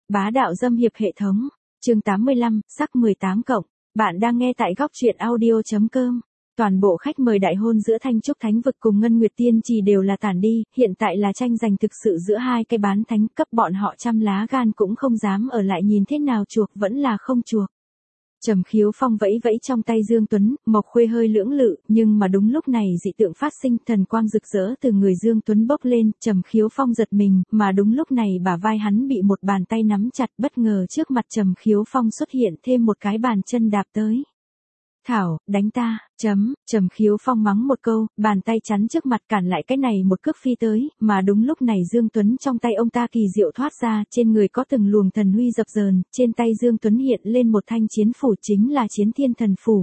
Bá đạo dâm hiệp hệ thống. Chương 85, sắc 18 cộng. Bạn đang nghe tại góc truyện audio.com. Toàn bộ khách mời đại hôn giữa Thanh Trúc Thánh Vực cùng Ngân Nguyệt Tiên Trì đều là tản đi, hiện tại là tranh giành thực sự giữa hai cái bán thánh cấp, bọn họ trăm lá gan cũng không dám ở lại nhìn thế nào chuộc vẫn là không chuộc. Trầm Khiếu Phong vẫy vẫy trong tay Dương Tuấn, Mộc Khuê hơi lưỡng lự, nhưng mà đúng lúc này dị tượng phát sinh, thần quang rực rỡ từ người Dương Tuấn bốc lên, Trầm Khiếu Phong giật mình, mà đúng lúc này bả vai hắn bị một bàn tay nắm chặt, bất ngờ trước mặt Trầm Khiếu Phong xuất hiện thêm một cái bàn chân đạp tới. Thảo, đánh ta, Trầm Khiếu Phong mắng một câu, bàn tay chắn trước mặt cản lại cái này một cước phi tới, mà đúng lúc này Dương Tuấn trong tay ông ta kỳ diệu thoát ra, trên người có từng luồng thần huy dập dờn, trên tay Dương Tuấn hiện lên một thanh chiến phủ chính là Chiến Thiên Thần Phủ.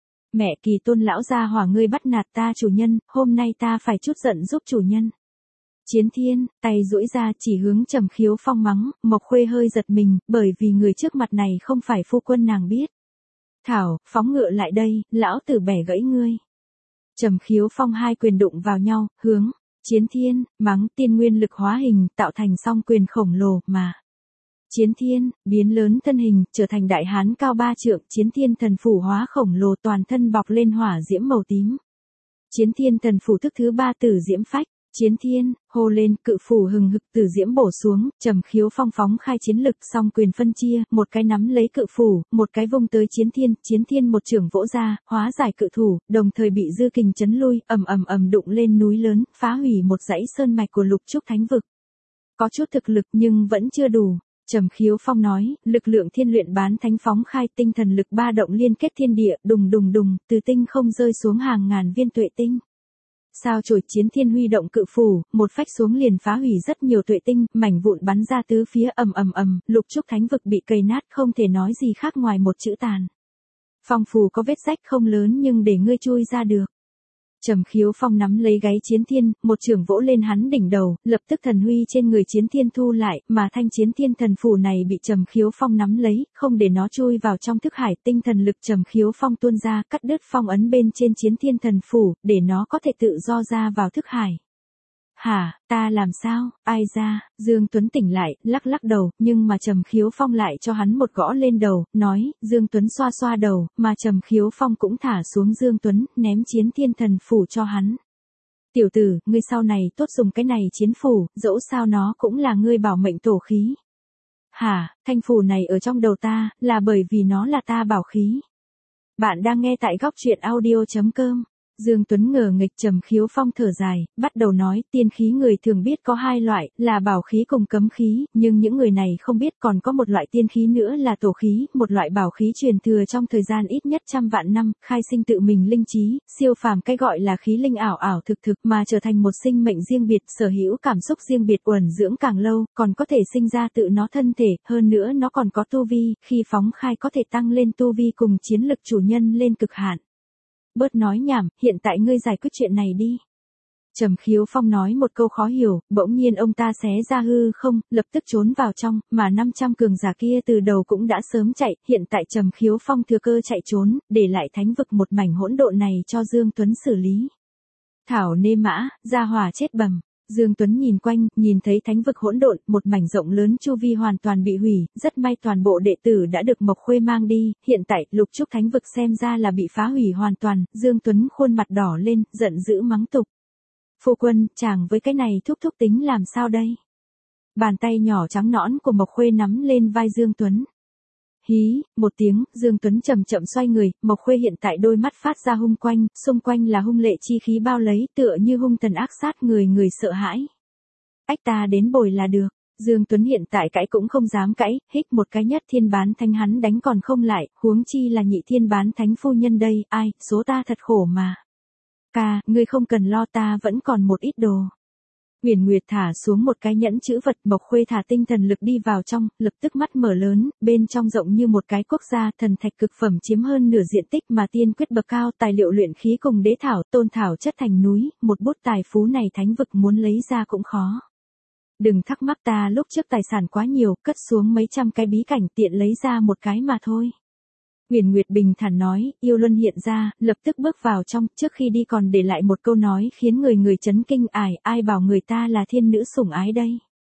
Mẹ Kỳ Tôn lão gia hỏa, ngươi bắt nạt ta chủ nhân, hôm nay ta phải chút giận giúp chủ nhân. Chiến Thiên, tay duỗi ra chỉ hướng Trầm Khiếu Phong mắng, Mộc Khuê hơi giật mình, bởi vì người trước mặt này không phải phu quân nàng biết. Thảo, phóng ngựa lại đây, lão tử bẻ gãy ngươi. Trầm Khiếu Phong hai quyền đụng vào nhau, hướng Chiến Thiên, mắng tiên nguyên lực hóa hình, tạo thành song quyền khổng lồ mà. Chiến Thiên, biến lớn thân hình, trở thành đại hán cao 3 trượng, Chiến Thiên Thần Phủ hóa khổng lồ toàn thân bọc lên hỏa diễm màu tím. Chiến Thiên Thần Phủ thức thứ 3 tử diễm phách. Chiến Thiên, hô lên, cự phủ hừng hực tử diễm bổ xuống, Trầm Khiếu Phong phóng khai chiến lực, song quyền phân chia, một cái nắm lấy cự phủ, một cái vung tới Chiến Thiên một chưởng vỗ ra, hóa giải cự thủ, đồng thời bị dư kình chấn lui, ầm đụng lên núi lớn, phá hủy một dãy sơn mạch của Lục Trúc Thánh Vực. Có chút thực lực nhưng vẫn chưa đủ. Trầm Khiếu Phong nói, lực lượng thiên luyện bán thánh phóng khai, tinh thần lực ba động liên kết thiên địa, đùng, từ tinh không rơi xuống hàng ngàn viên tuệ tinh. Sao chổi Chiến Thiên huy động cự phủ, một phách xuống liền phá hủy rất nhiều tuệ tinh, mảnh vụn bắn ra tứ phía, ầm, Lục Trúc Thánh Vực bị cày nát, không thể nói gì khác ngoài một chữ tàn. Phong phù có vết rách không lớn nhưng để ngươi chui ra được. Trầm Khiếu Phong nắm lấy gáy Chiến Thiên, một chưởng vỗ lên hắn đỉnh đầu, lập tức thần huy trên người Chiến Thiên thu lại, mà thanh Chiến Thiên Thần Phủ này bị Trầm Khiếu Phong nắm lấy, không để nó chui vào trong thức hải, tinh thần lực Trầm Khiếu Phong tuôn ra, cắt đứt phong ấn bên trên Chiến Thiên Thần Phủ, để nó có thể tự do ra vào thức hải. Hả, ta làm sao, ai ra, Dương Tuấn tỉnh lại, lắc đầu, nhưng mà Trầm Khiếu Phong lại cho hắn một gõ lên đầu, nói, Dương Tuấn xoa đầu, mà Trầm Khiếu Phong cũng thả xuống Dương Tuấn, ném Chiến Thiên Thần Phủ cho hắn. Tiểu tử, ngươi sau này tốt dùng cái này chiến phủ, dẫu sao nó cũng là ngươi bảo mệnh tổ khí. Hả, thanh phủ này ở trong đầu ta, là bởi vì nó là ta bảo khí. Bạn đang nghe tại góc truyện audio.com. Dương Tuấn ngờ nghịch. Trầm Khiếu Phong thở dài, bắt đầu nói, tiên khí người thường biết có hai loại, là bảo khí cùng cấm khí, nhưng những người này không biết còn có một loại tiên khí nữa là tổ khí, một loại bảo khí truyền thừa trong thời gian ít nhất 100 vạn năm, khai sinh tự mình linh trí, siêu phàm cái gọi là khí linh ảo thực mà trở thành một sinh mệnh riêng biệt, sở hữu cảm xúc riêng biệt, uẩn dưỡng càng lâu, còn có thể sinh ra tự nó thân thể, hơn nữa nó còn có tu vi, khi phóng khai có thể tăng lên tu vi cùng chiến lực chủ nhân lên cực hạn. Bớt nói nhảm, hiện tại ngươi giải quyết chuyện này đi. Trầm Khiếu Phong nói một câu khó hiểu, bỗng nhiên ông ta xé ra hư không, lập tức trốn vào trong, mà 500 cường giả kia từ đầu cũng đã sớm chạy, hiện tại Trầm Khiếu Phong thừa cơ chạy trốn, để lại thánh vực một mảnh hỗn độn này cho Dương Tuấn xử lý. Thảo nê mã, gia hỏa chết bầm. Dương Tuấn nhìn quanh, nhìn thấy thánh vực hỗn độn, một mảnh rộng lớn chu vi hoàn toàn bị hủy, rất may toàn bộ đệ tử đã được Mộc Khuê mang đi, hiện tại Lục Trúc Thánh Vực xem ra là bị phá hủy hoàn toàn, Dương Tuấn khuôn mặt đỏ lên, giận dữ mắng tục. Phu quân, chàng với cái này thúc tính làm sao đây? Bàn tay nhỏ trắng nõn của Mộc Khuê nắm lên vai Dương Tuấn. Hí, một tiếng, Dương Tuấn chậm xoay người, Mộc Khuê hiện tại đôi mắt phát ra hung quanh, xung quanh là hung lệ chi khí bao lấy, tựa như hung thần ác sát, người sợ hãi. Ách, ta đến bồi là được. Dương Tuấn hiện tại cãi cũng không dám cãi, hích một cái nhất thiên bán thánh hắn đánh còn không lại, huống chi là nhị thiên bán thánh phu nhân đây, ai, số ta thật khổ mà. Ca, ngươi không cần lo, ta vẫn còn một ít đồ. Huyền Nguyệt thả xuống một cái nhẫn chữ vật, Mộc Khuê thả tinh thần lực đi vào trong, lập tức mắt mở lớn, bên trong rộng như một cái quốc gia, thần thạch cực phẩm chiếm hơn nửa diện tích mà tiên quyết bậc cao, tài liệu luyện khí cùng đế thảo, tôn thảo chất thành núi, một bút tài phú này thánh vực muốn lấy ra cũng khó. Đừng thắc mắc, ta lúc trước tài sản quá nhiều, cất xuống mấy trăm cái bí cảnh, tiện lấy ra một cái mà thôi. Huyền Nguyệt bình thản nói, yêu luân hiện ra, lập tức bước vào trong, trước khi đi còn để lại một câu nói khiến người chấn kinh, ai bảo người ta là thiên nữ sủng ái đây.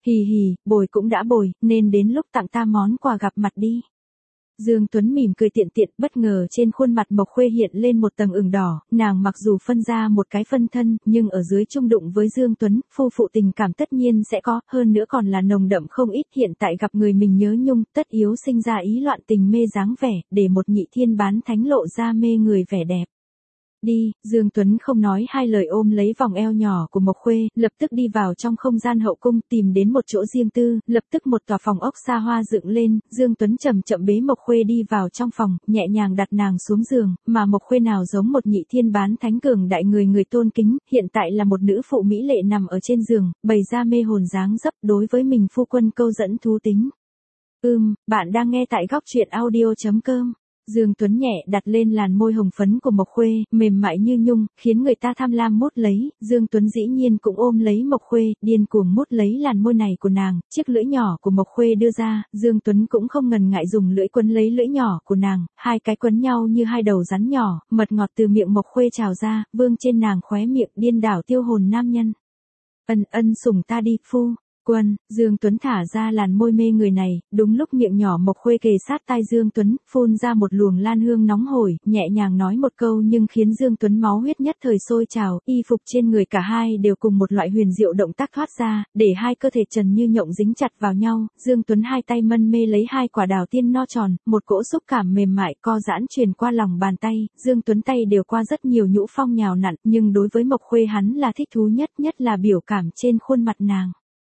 Hì hì, bồi cũng đã bồi, nên đến lúc tặng ta món quà gặp mặt đi. Dương Tuấn mỉm cười tiện tiện, bất ngờ trên khuôn mặt Mộc Khuê hiện lên một tầng ửng đỏ, nàng mặc dù phân ra một cái phân thân, nhưng ở dưới chung đụng với Dương Tuấn, phu phụ tình cảm tất nhiên sẽ có, hơn nữa còn là nồng đậm không ít, hiện tại gặp người mình nhớ nhung, tất yếu sinh ra ý loạn tình mê dáng vẻ, để một nhị thiên bán thánh lộ ra mê người vẻ đẹp. Đi, Dương Tuấn không nói hai lời ôm lấy vòng eo nhỏ của Mộc Khuê, lập tức đi vào trong không gian hậu cung tìm đến một chỗ riêng tư, lập tức một tòa phòng ốc xa hoa dựng lên, Dương Tuấn chậm chậm bế Mộc Khuê đi vào trong phòng, nhẹ nhàng đặt nàng xuống giường, mà Mộc Khuê nào giống một nhị thiên bán thánh cường đại người người tôn kính, hiện tại là một nữ phụ mỹ lệ nằm ở trên giường, bày ra mê hồn dáng dấp đối với mình phu quân câu dẫn thú tính. Bạn đang nghe tại góc truyện audio.com. Dương Tuấn nhẹ đặt lên làn môi hồng phấn của Mộc Khuê, mềm mại như nhung, khiến người ta tham lam mút lấy, Dương Tuấn dĩ nhiên cũng ôm lấy Mộc Khuê, điên cuồng mút lấy làn môi này của nàng, chiếc lưỡi nhỏ của Mộc Khuê đưa ra, Dương Tuấn cũng không ngần ngại dùng lưỡi quấn lấy lưỡi nhỏ của nàng, hai cái quấn nhau như hai đầu rắn nhỏ, mật ngọt từ miệng Mộc Khuê trào ra, vương trên nàng khóe miệng điên đảo tiêu hồn nam nhân. Ân sủng ta đi, phu quân. Dương Tuấn thả ra làn môi mê người này, đúng lúc miệng nhỏ Mộc Khuê kề sát tai Dương Tuấn, phun ra một luồng lan hương nóng hổi, nhẹ nhàng nói một câu nhưng khiến Dương Tuấn máu huyết nhất thời sôi trào, y phục trên người cả hai đều cùng một loại huyền diệu động tác thoát ra, để hai cơ thể trần như nhộng dính chặt vào nhau, Dương Tuấn hai tay mân mê lấy hai quả đào tiên no tròn, một cỗ xúc cảm mềm mại co giãn truyền qua lòng bàn tay, Dương Tuấn tay đều qua rất nhiều nhũ phong nhào nặn, nhưng đối với Mộc Khuê hắn là thích thú nhất là biểu cảm trên khuôn mặt nàng.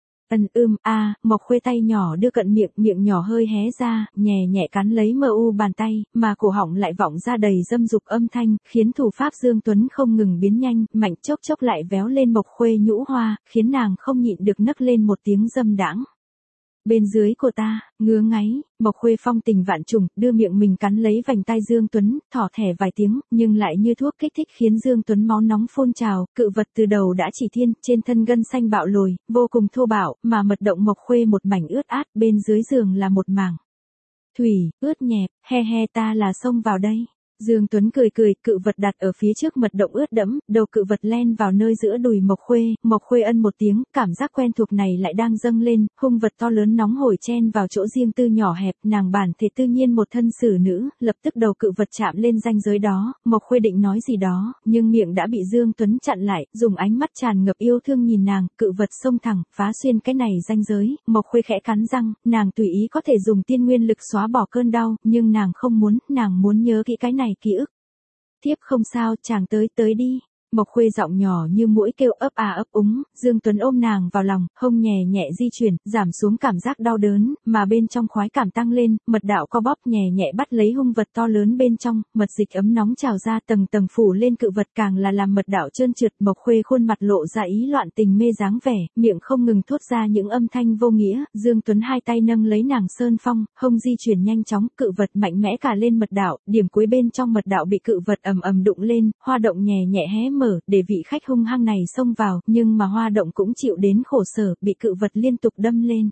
Mộc Khuê tay nhỏ đưa cận miệng, miệng nhỏ hơi hé ra, nhẹ nhẹ cắn lấy mờ u bàn tay, mà cổ họng lại vọng ra đầy dâm dục âm thanh, khiến thủ pháp Dương Tuấn không ngừng biến nhanh, mạnh chốc chốc lại véo lên Mộc Khuê nhũ hoa, khiến nàng không nhịn được nấc lên một tiếng dâm đãng. Bên dưới của ta, ngứa ngáy, Mộc Khuê phong tình vạn trùng, đưa miệng mình cắn lấy vành tai Dương Tuấn, thỏ thẻ vài tiếng, nhưng lại như thuốc kích thích khiến Dương Tuấn máu nóng phun trào, cự vật từ đầu đã chỉ thiên, trên thân gân xanh bạo lồi, vô cùng thô bạo, mà mật động Mộc Khuê một mảnh ướt át, bên dưới giường là một mảng thủy, ướt nhẹp, he ta là xông vào đây. Dương Tuấn cười, cự vật đặt ở phía trước mật động ướt đẫm, đầu cự vật len vào nơi giữa đùi Mộc Khuê ân một tiếng, cảm giác quen thuộc này lại đang dâng lên, hung vật to lớn nóng hổi chen vào chỗ riêng tư nhỏ hẹp, nàng bản thể tự nhiên một thân xử nữ, lập tức đầu cự vật chạm lên ranh giới đó, Mộc Khuê định nói gì đó, nhưng miệng đã bị Dương Tuấn chặn lại, dùng ánh mắt tràn ngập yêu thương nhìn nàng, cự vật xông thẳng, phá xuyên cái này ranh giới, Mộc Khuê khẽ cắn răng, nàng tùy ý có thể dùng tiên nguyên lực xóa bỏ cơn đau, nhưng nàng không muốn, nàng muốn nhớ kỹ cái này ký ức. Tiếp không sao, chàng tới đi. Mộc Khuê giọng nhỏ như muỗi kêu ấp úng, Dương Tuấn ôm nàng vào lòng, hông nhẹ nhẹ di chuyển, giảm xuống cảm giác đau đớn, mà bên trong khoái cảm tăng lên, mật đạo co bóp nhẹ nhẹ bắt lấy hung vật to lớn bên trong, mật dịch ấm nóng trào ra tầng tầng phủ lên cự vật càng là làm mật đạo trơn trượt, Mộc Khuê khuôn mặt lộ ra ý loạn tình mê dáng vẻ, miệng không ngừng thốt ra những âm thanh vô nghĩa, Dương Tuấn hai tay nâng lấy nàng sơn phong, hông di chuyển nhanh chóng, cự vật mạnh mẽ cả lên mật đạo, điểm cuối bên trong mật đạo bị cự vật ầm đụng lên, hoa động nhẹ nhẹ hé mở, để vị khách hung hăng này xông vào, nhưng mà hoa động cũng chịu đến khổ sở, bị cự vật liên tục đâm lên.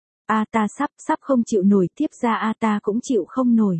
Ta sắp không chịu nổi, tiếp ra ta cũng chịu không nổi.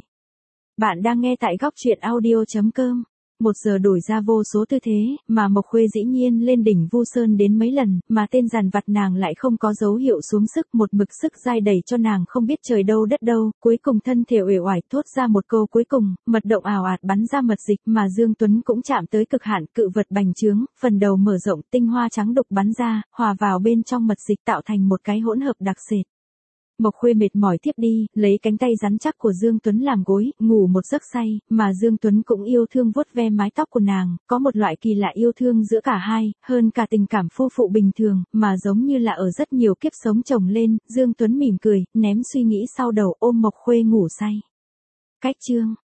Bạn đang nghe tại góc truyện audio.com. 1 giờ đổi ra vô số tư thế, mà Mộc Khuê dĩ nhiên lên đỉnh Vu Sơn đến mấy lần, mà tên giàn vặt nàng lại không có dấu hiệu xuống sức, một mực sức dai đẩy cho nàng không biết trời đâu đất đâu, cuối cùng thân thể uể oải thốt ra một câu cuối cùng, mật động ào ạt bắn ra mật dịch, mà Dương Tuấn cũng chạm tới cực hạn, cự vật bành trướng, phần đầu mở rộng, tinh hoa trắng đục bắn ra, hòa vào bên trong mật dịch tạo thành một cái hỗn hợp đặc sệt. Mộc Khuê mệt mỏi tiếp đi, lấy cánh tay rắn chắc của Dương Tuấn làm gối, ngủ một giấc say, mà Dương Tuấn cũng yêu thương vuốt ve mái tóc của nàng, có một loại kỳ lạ yêu thương giữa cả hai, hơn cả tình cảm phu phụ bình thường, mà giống như là ở rất nhiều kiếp sống chồng lên, Dương Tuấn mỉm cười, ném suy nghĩ sau đầu ôm Mộc Khuê ngủ say. Cách chương